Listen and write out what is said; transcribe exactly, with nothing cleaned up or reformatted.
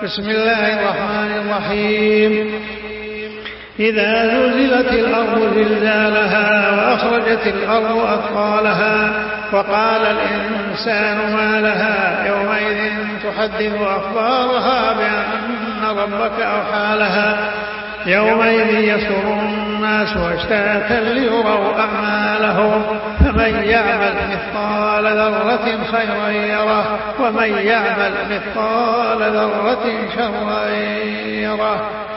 بسم الله الرحمن الرحيم. إذا زلزلت الأرض زلزالها وأخرجت الأرض أثقالها وقال الإنسان ما لها يومئذ تحدث أخبارها بأن ربك أوحى لها يومئذ يصدر الناس أشتاتا ليروا أعمالهم فمن يعمل مثقال ذرة خيرا يره ومن يعمل مثقال ذرة شرا يره